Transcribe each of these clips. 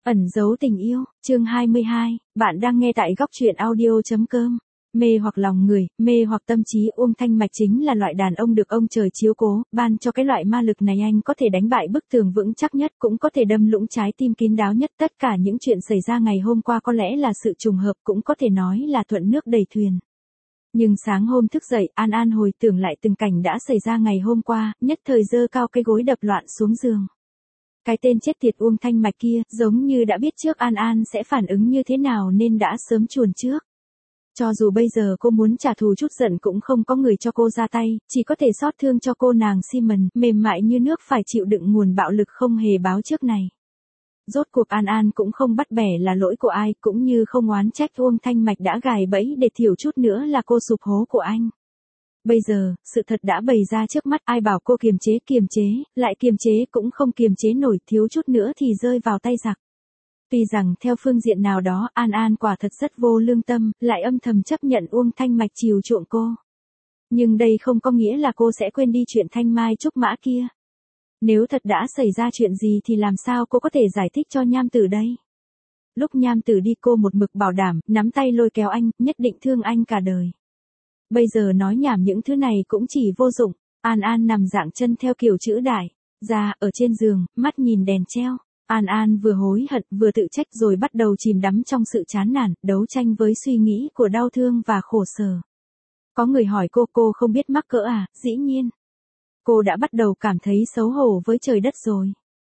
Ẩn giấu tình yêu, chương 22, bạn đang nghe tại góc truyện audio.com. Mê hoặc lòng người, mê hoặc tâm trí. Uông Thanh Mạch chính là loại đàn ông được ông trời chiếu cố, ban cho cái loại ma lực này. Anh có thể đánh bại bức tường vững chắc nhất, cũng có thể đâm lũng trái tim kín đáo nhất. Tất cả những chuyện xảy ra ngày hôm qua có lẽ là sự trùng hợp, cũng có thể nói là thuận nước đẩy thuyền. Nhưng sáng hôm thức dậy, An An hồi tưởng lại từng cảnh đã xảy ra ngày hôm qua, nhất thời giơ cao cái gối đập loạn xuống giường. Cái tên chết tiệt Uông Thanh Mạch kia, giống như đã biết trước An An sẽ phản ứng như thế nào nên đã sớm chuồn trước. Cho dù bây giờ cô muốn trả thù chút giận cũng không có người cho cô ra tay, chỉ có thể xót thương cho cô nàng Simon, mềm mại như nước phải chịu đựng nguồn bạo lực không hề báo trước này. Rốt cuộc An An cũng không bắt bẻ là lỗi của ai, cũng như không oán trách Uông Thanh Mạch đã gài bẫy để thiểu chút nữa là cô sụp hố của anh. Bây giờ, sự thật đã bày ra trước mắt, ai bảo cô kiềm chế, lại kiềm chế cũng không kiềm chế nổi, thiếu chút nữa thì rơi vào tay giặc. Tuy rằng theo phương diện nào đó An An quả thật rất vô lương tâm, lại âm thầm chấp nhận Uông Thanh Mạch chiều chuộng cô. Nhưng đây không có nghĩa là cô sẽ quên đi chuyện thanh mai trúc mã kia. Nếu thật đã xảy ra chuyện gì thì làm sao cô có thể giải thích cho Nham Tử đây? Lúc Nham Tử đi cô một mực bảo đảm, nắm tay lôi kéo anh, nhất định thương anh cả đời. Bây giờ nói nhảm những thứ này cũng chỉ vô dụng. An An nằm dạng chân theo kiểu chữ đại, ra ở trên giường, mắt nhìn đèn treo. An An vừa hối hận vừa tự trách rồi bắt đầu chìm đắm trong sự chán nản, đấu tranh với suy nghĩ của đau thương và khổ sở. Có người hỏi cô không biết mắc cỡ à? Dĩ nhiên. Cô đã bắt đầu cảm thấy xấu hổ với trời đất rồi.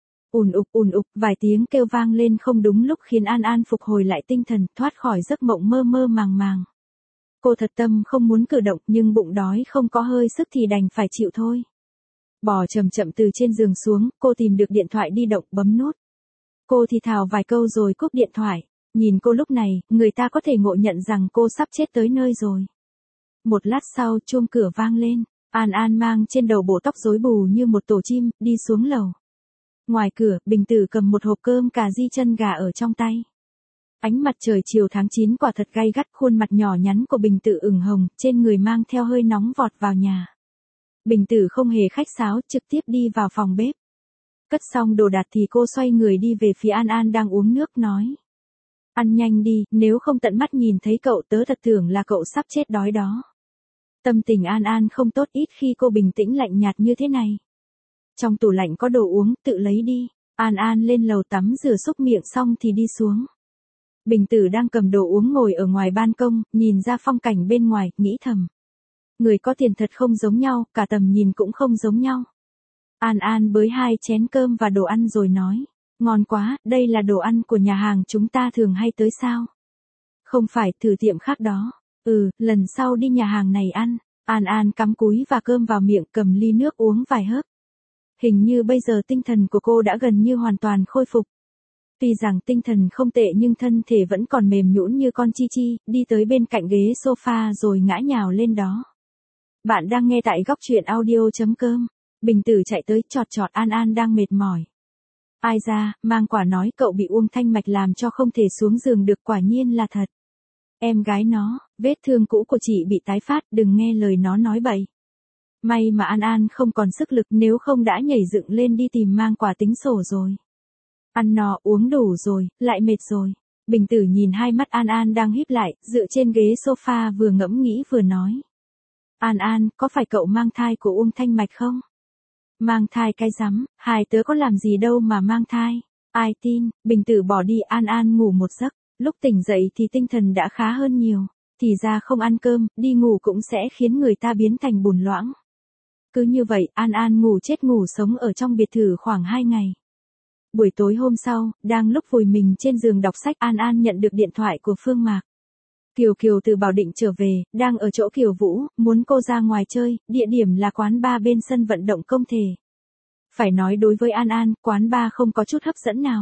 Ùn ục, vài tiếng kêu vang lên không đúng lúc khiến An An phục hồi lại tinh thần, thoát khỏi giấc mộng mơ mơ màng màng. Cô thật tâm không muốn cử động nhưng bụng đói không có hơi sức thì đành phải chịu thôi. Bò chậm chậm từ trên giường xuống, cô tìm được điện thoại di động, bấm nút. Cô thì thào vài câu rồi cúp điện thoại. Nhìn cô lúc này, người ta có thể ngộ nhận rằng cô sắp chết tới nơi rồi. Một lát sau chuông cửa vang lên, An An mang trên đầu bộ tóc rối bù như một tổ chim, đi xuống lầu. Ngoài cửa, Bình Tử cầm một hộp cơm cà ri chân gà ở trong tay. Ánh mặt trời chiều tháng 9 quả thật gay gắt, khuôn mặt nhỏ nhắn của Bình Tử ửng hồng, trên người mang theo hơi nóng vọt vào nhà. Bình Tử không hề khách sáo, trực tiếp đi vào phòng bếp. Cất xong đồ đạc thì cô xoay người đi về phía An An đang uống nước, nói. Ăn nhanh đi, nếu không tận mắt nhìn thấy cậu tớ thật tưởng là cậu sắp chết đói đó. Tâm tình An An không tốt, ít khi cô bình tĩnh lạnh nhạt như thế này. Trong tủ lạnh có đồ uống, tự lấy đi. An An lên lầu tắm rửa xúc miệng xong thì đi xuống. Bình Tử đang cầm đồ uống ngồi ở ngoài ban công, nhìn ra phong cảnh bên ngoài, nghĩ thầm. Người có tiền thật không giống nhau, cả tầm nhìn cũng không giống nhau. An An bới 2 chén cơm và đồ ăn rồi nói. Ngon quá, đây là đồ ăn của nhà hàng chúng ta thường hay tới sao? Không phải, thử tiệm khác đó. Lần sau đi nhà hàng này ăn. An An cắm cúi và cơm vào miệng, cầm ly nước uống vài hớp. Hình như bây giờ tinh thần của cô đã gần như hoàn toàn khôi phục. Tuy rằng tinh thần không tệ nhưng thân thể vẫn còn mềm nhũn như con chi chi, đi tới bên cạnh ghế sofa rồi ngã nhào lên đó. Bạn đang nghe tại góc truyện audio.com. Bình Tử chạy tới chọt An An đang mệt mỏi. Ai ra, mang quả nói cậu bị Uông Thanh Mạch làm cho không thể xuống giường được, quả nhiên là thật. Em gái nó, vết thương cũ của chị bị tái phát, đừng nghe lời nó nói bậy. May mà An An không còn sức lực, nếu không đã nhảy dựng lên đi tìm mang quả tính sổ rồi. Ăn no uống đủ rồi, lại mệt rồi. Bình Tử nhìn hai mắt An An đang híp lại, dựa trên ghế sofa vừa ngẫm nghĩ vừa nói. An An, có phải cậu mang thai của Uông Thanh Mạch không? Mang thai cái rắm, hai tớ có làm gì đâu mà mang thai. Ai tin? Bình Tử bỏ đi. An An ngủ một giấc, lúc tỉnh dậy thì tinh thần đã khá hơn nhiều. Thì ra không ăn cơm, đi ngủ cũng sẽ khiến người ta biến thành bùn loãng. Cứ như vậy, An An ngủ chết ngủ sống ở trong biệt thự khoảng 2 ngày. Buổi tối hôm sau, đang lúc vùi mình trên giường đọc sách, An An nhận được điện thoại của Phương Mạc. Kiều từ Bảo Định trở về, đang ở chỗ Kiều Vũ, muốn cô ra ngoài chơi, địa điểm là quán bar bên sân vận động công thể. Phải nói đối với An An, quán bar không có chút hấp dẫn nào.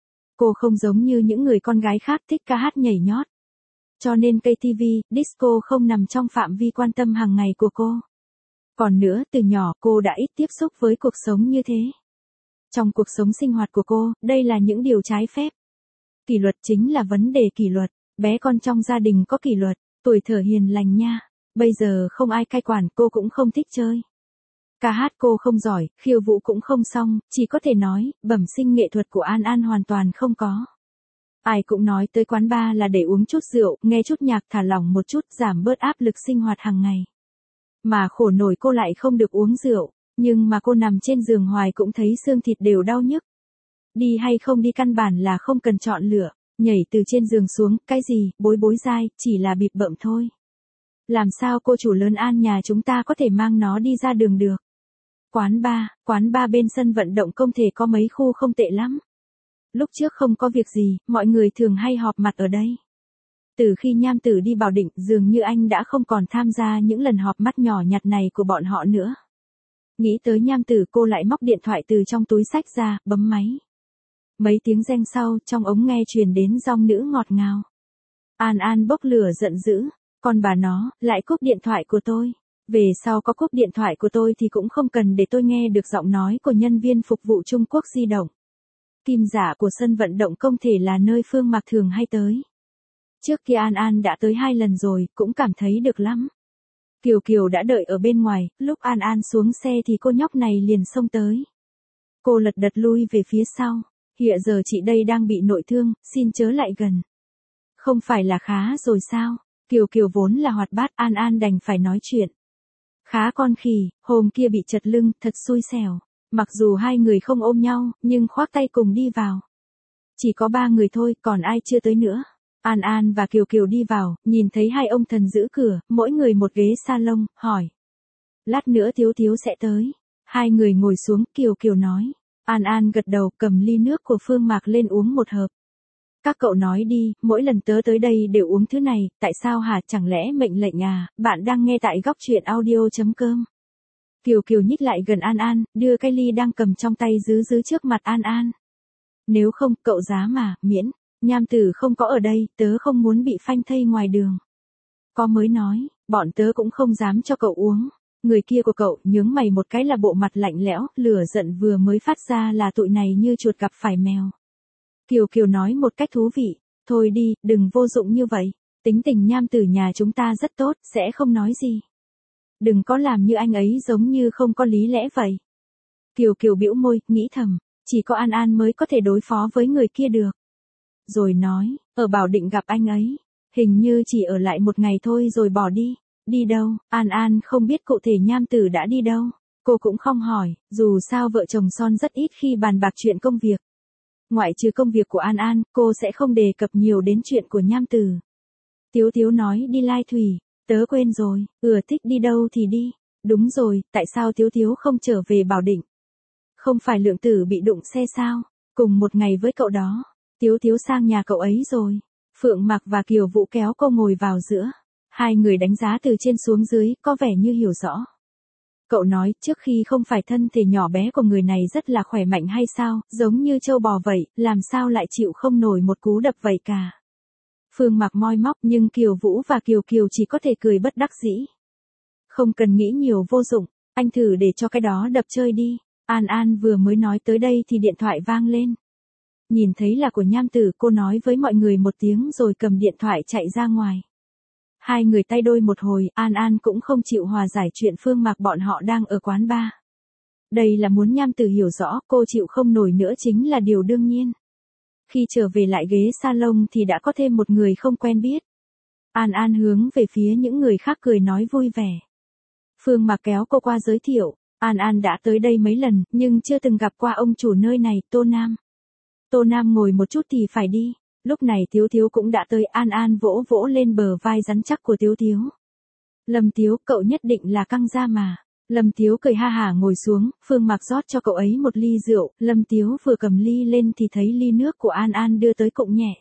Cô không giống như những người con gái khác thích ca hát nhảy nhót. Cho nên KTV, disco không nằm trong phạm vi quan tâm hàng ngày của cô. Còn nữa, từ nhỏ cô đã ít tiếp xúc với cuộc sống như thế. Trong cuộc sống sinh hoạt của cô, đây là những điều trái phép. Kỷ luật chính là vấn đề kỷ luật. Bé con trong gia đình có kỷ luật, tuổi thở hiền lành nha. Bây giờ không ai cai quản, cô cũng không thích chơi. Ca hát cô không giỏi, khiêu vũ cũng không xong, chỉ có thể nói, bẩm sinh nghệ thuật của An An hoàn toàn không có. Ai cũng nói tới quán bar là để uống chút rượu, nghe chút nhạc thả lỏng một chút, giảm bớt áp lực sinh hoạt hàng ngày. Mà khổ nổi cô lại không được uống rượu, nhưng mà cô nằm trên giường hoài cũng thấy xương thịt đều đau nhức. Đi hay không đi căn bản là không cần chọn lựa, nhảy từ trên giường xuống, cái gì, bối bối dai, chỉ là bịp bợm thôi. Làm sao cô chủ lớn An nhà chúng ta có thể mang nó đi ra đường được? Quán bar bên sân vận động công thể có mấy khu không tệ lắm. Lúc trước không có việc gì, mọi người thường hay họp mặt ở đây. Từ khi Nham Tử đi Bảo Định, dường như anh đã không còn tham gia những lần họp mắt nhỏ nhặt này của bọn họ nữa. Nghĩ tới Nham Tử, cô lại móc điện thoại từ trong túi xách ra, bấm máy. Mấy tiếng reng sau, trong ống nghe truyền đến giọng nữ ngọt ngào. An An bốc lửa giận dữ, còn bà nó, lại cúp điện thoại của tôi. Về sau có cúp điện thoại của tôi thì cũng không cần để tôi nghe được giọng nói của nhân viên phục vụ Trung Quốc di động. Kim Giả của sân vận động công thể là nơi Phương Mạc thường hay tới. Trước kia An An đã tới 2 lần rồi, cũng cảm thấy được lắm. Kiều Kiều đã đợi ở bên ngoài, lúc An An xuống xe thì cô nhóc này liền xông tới. Cô lật đật lui về phía sau. Hiện giờ chị đây đang bị nội thương, xin chớ lại gần. Không phải là khá rồi sao? Kiều Kiều vốn là hoạt bát, An An đành phải nói chuyện. Khá con khỉ, hôm kia bị chật lưng, thật xui xẻo. Mặc dù hai người không ôm nhau, nhưng khoác tay cùng đi vào. Chỉ có 3 người thôi, còn ai chưa tới nữa. An An và Kiều Kiều đi vào, nhìn thấy hai ông thần giữ cửa, mỗi người một ghế salon, hỏi. Lát nữa Thiếu Thiếu sẽ tới. Hai người ngồi xuống, Kiều Kiều nói. An An gật đầu, cầm ly nước của Phương Mạc lên uống một hớp. Các cậu nói đi, mỗi lần tớ tới đây đều uống thứ này, tại sao hả, chẳng lẽ mệnh lệnh à? Bạn đang nghe tại góc truyện audio.com. Kiều Kiều nhích lại gần An An, đưa cái ly đang cầm trong tay giữ trước mặt An An. Nếu không, cậu giá mà, miễn. Nham Tử không có ở đây, tớ không muốn bị phanh thây ngoài đường. Có mới nói, bọn tớ cũng không dám cho cậu uống. Người kia của cậu nhướng mày một cái là bộ mặt lạnh lẽo, lửa giận vừa mới phát ra là tụi này như chuột gặp phải mèo. Kiều Kiều nói một cách thú vị, thôi đi, đừng vô dụng như vậy. Tính tình Nham Tử nhà chúng ta rất tốt, sẽ không nói gì. Đừng có làm như anh ấy giống như không có lý lẽ vậy. Kiều Kiều bĩu môi, nghĩ thầm, chỉ có An An mới có thể đối phó với người kia được. Rồi nói, ở Bảo Định gặp anh ấy, hình như chỉ ở lại một ngày thôi rồi bỏ đi. Đi đâu? An An không biết cụ thể Nham Tử đã đi đâu. Cô cũng không hỏi, dù sao vợ chồng son rất ít khi bàn bạc chuyện công việc. Ngoại trừ công việc của An An, cô sẽ không đề cập nhiều đến chuyện của Nham Tử. Tiếu Tiếu nói đi Lai Thủy, tớ quên rồi, thích đi đâu thì đi. Đúng rồi, tại sao Tiếu Tiếu không trở về Bảo Định? Không phải Lượng Tử bị đụng xe sao? Cùng một ngày với cậu đó, Tiếu Tiếu sang nhà cậu ấy rồi. Phượng Mạc và Kiều Vũ kéo cô ngồi vào giữa. Hai người đánh giá từ trên xuống dưới, có vẻ như hiểu rõ. Cậu nói, trước khi không phải thân thể nhỏ bé của người này rất là khỏe mạnh hay sao, giống như trâu bò vậy, làm sao lại chịu không nổi một cú đập vậy cả. Phương Mạc moi móc nhưng Kiều Vũ và Kiều Kiều chỉ có thể cười bất đắc dĩ. Không cần nghĩ nhiều vô dụng, anh thử để cho cái đó đập chơi đi. An An vừa mới nói tới đây thì điện thoại vang lên. Nhìn thấy là của Nham Tử, cô nói với mọi người một tiếng rồi cầm điện thoại chạy ra ngoài. Hai người tay đôi một hồi, An An cũng không chịu hòa giải chuyện Phương Mạc bọn họ đang ở quán bar. Đây là muốn Nham Tử hiểu rõ, cô chịu không nổi nữa chính là điều đương nhiên. Khi trở về lại ghế salon thì đã có thêm một người không quen biết. An An hướng về phía những người khác cười nói vui vẻ. Phương Mạc kéo cô qua giới thiệu, An An đã tới đây mấy lần, nhưng chưa từng gặp qua ông chủ nơi này, Tô Nam. Tô Nam ngồi một chút thì phải đi. Lúc này Tiếu Tiếu cũng đã tới, An An vỗ vỗ lên bờ vai rắn chắc của Tiếu Tiếu. Lâm Tiếu, cậu nhất định là căng da mà. Lâm Tiếu cười ha hả ngồi xuống, Phương Mạc rót cho cậu ấy một ly rượu, Lâm Tiếu vừa cầm ly lên thì thấy ly nước của An An đưa tới cụng nhẹ.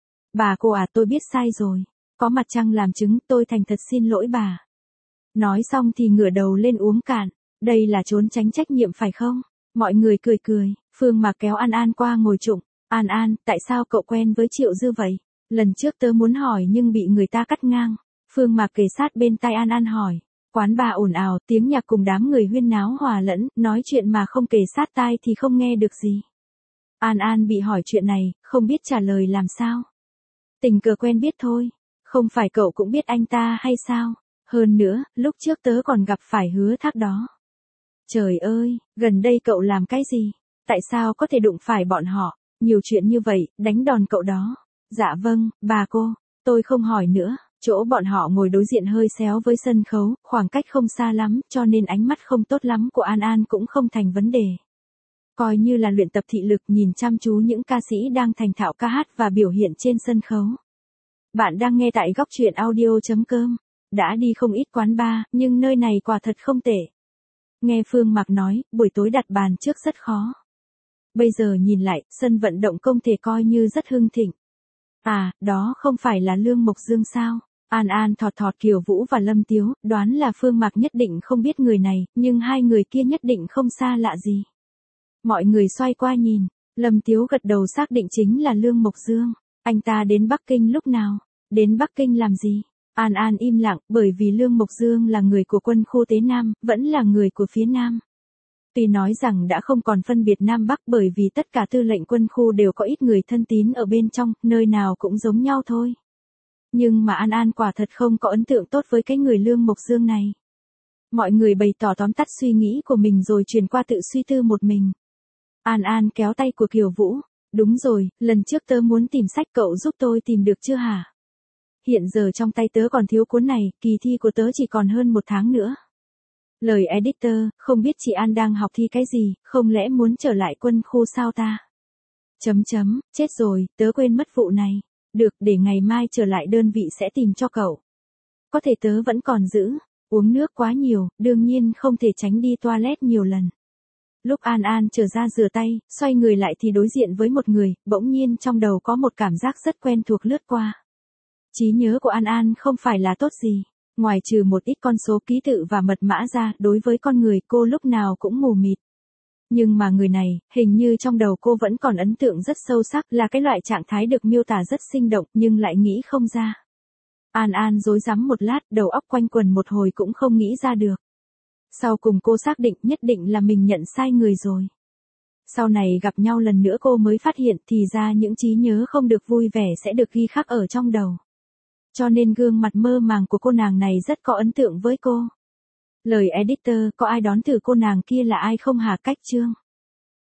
Bà cô à, tôi biết sai rồi. Có mặt trăng làm chứng, tôi thành thật xin lỗi bà. Nói xong thì ngửa đầu lên uống cạn. Đây là trốn tránh trách nhiệm phải không? Mọi người cười cười, Phương Mạc kéo An An qua ngồi trụng. An An, tại sao cậu quen với Triệu Dư vậy? Lần trước tớ muốn hỏi nhưng bị người ta cắt ngang. Phương Mạc kề sát bên tai An An hỏi. Quán bar ồn ào, tiếng nhạc cùng đám người huyên náo hòa lẫn, nói chuyện mà không kề sát tai thì không nghe được gì. An An bị hỏi chuyện này, không biết trả lời làm sao. Tình cờ quen biết thôi. Không phải cậu cũng biết anh ta hay sao? Hơn nữa, lúc trước tớ còn gặp phải Hứa Thác đó. Trời ơi, gần đây cậu làm cái gì? Tại sao có thể đụng phải bọn họ? Nhiều chuyện như vậy, đánh đòn cậu đó. Dạ vâng, bà cô. Tôi không hỏi nữa. Chỗ bọn họ ngồi đối diện hơi xéo với sân khấu, khoảng cách không xa lắm, cho nên ánh mắt không tốt lắm của An An cũng không thành vấn đề. Coi như là luyện tập thị lực nhìn chăm chú những ca sĩ đang thành thạo ca hát và biểu hiện trên sân khấu. Bạn đang nghe tại góc truyện audio.com. Đã đi không ít quán bar, nhưng nơi này quả thật không tệ. Nghe Phương Mạc nói, buổi tối đặt bàn trước rất khó. Bây giờ nhìn lại, sân vận động công thể coi như rất hưng thịnh. À, đó không phải là Lương Mộc Dương sao? An An thọt thọt Kiều Vũ và Lâm Tiếu, đoán là Phương Mạc nhất định không biết người này, nhưng hai người kia nhất định không xa lạ gì. Mọi người xoay qua nhìn, Lâm Tiếu gật đầu xác định chính là Lương Mộc Dương. Anh ta đến Bắc Kinh lúc nào? Đến Bắc Kinh làm gì? An An im lặng, bởi vì Lương Mộc Dương là người của quân khu Tế Nam, vẫn là người của phía Nam. Tuy nói rằng đã không còn phân biệt Nam Bắc bởi vì tất cả tư lệnh quân khu đều có ít người thân tín ở bên trong, nơi nào cũng giống nhau thôi. Nhưng mà An An quả thật không có ấn tượng tốt với cái người Lương Mộc Dương này. Mọi người bày tỏ tóm tắt suy nghĩ của mình rồi truyền qua tự suy tư một mình. An An kéo tay của Kiều Vũ. Đúng rồi, lần trước tớ muốn tìm sách cậu giúp tôi tìm được chưa hả? Hiện giờ trong tay tớ còn thiếu cuốn này, kỳ thi của tớ chỉ còn hơn 1 tháng nữa. Lời editor, không biết chị An đang học thi cái gì, không lẽ muốn trở lại quân khu sao ta? Chết rồi, tớ quên mất vụ này. Được, để ngày mai trở lại đơn vị sẽ tìm cho cậu. Có thể tớ vẫn còn giữ, uống nước quá nhiều, đương nhiên không thể tránh đi toilet nhiều lần. Lúc An An trở ra rửa tay, xoay người lại thì đối diện với một người, bỗng nhiên trong đầu có một cảm giác rất quen thuộc lướt qua. Trí nhớ của An An không phải là tốt gì. Ngoài trừ một ít con số ký tự và mật mã ra, đối với con người cô lúc nào cũng mù mịt. Nhưng mà người này, hình như trong đầu cô vẫn còn ấn tượng rất sâu sắc, là cái loại trạng thái được miêu tả rất sinh động, nhưng lại nghĩ không ra. An An rối rắm một lát, đầu óc quanh quẩn một hồi cũng không nghĩ ra được. Sau cùng cô xác định nhất định là mình nhận sai người rồi. Sau này gặp nhau lần nữa cô mới phát hiện thì ra những trí nhớ không được vui vẻ sẽ được ghi khắc ở trong đầu. Cho nên gương mặt mơ màng của cô nàng này rất có ấn tượng với cô. Lời editor, có ai đón từ cô nàng kia là ai không hả? Cách chương.